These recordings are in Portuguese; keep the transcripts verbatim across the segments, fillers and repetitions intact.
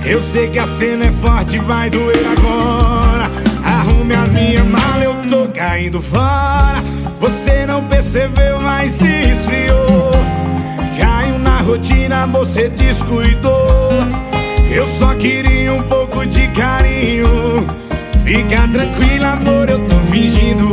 Eu sei que a cena é forte, vai doer agora. Arrume a minha mala, eu tô caindo fora. Você não percebeu, mas esfriou. Caiu na rotina, você descuidou. Eu só queria um pouco de carinho. Fica tranquila, amor, eu tô fingindo.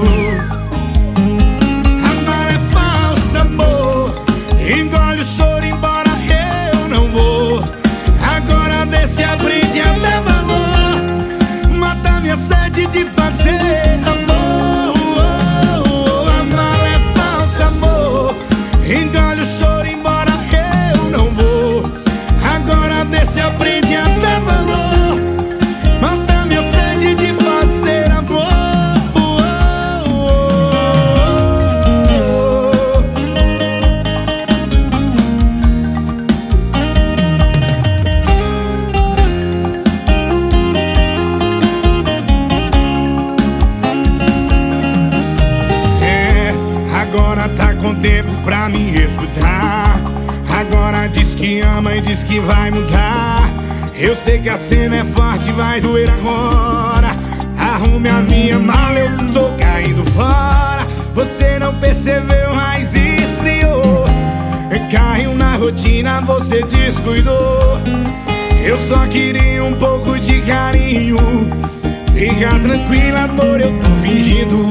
Amar é falso, amor. Engole o choro, embora eu não vou. Agora vê se aprende a dar valor. Mata minha sede de fazer amor. Amar é falso, amor. Engole o choro, embora eu não vou. Agora vê se aprende a dar valor. Mata minha sede de fazer amor. É, agora tá com tempo pra me escutar. Agora diz que ama e diz que vai mudar. Eu sei que a cena é forte, vai doer agora. Arrume a minha mala, eu tô caindo fora. Você não percebeu, mas esfriou. Caiu na rotina, você descuidou. Eu só queria um pouco de carinho. Fica tranquila, amor, eu tô fingindo.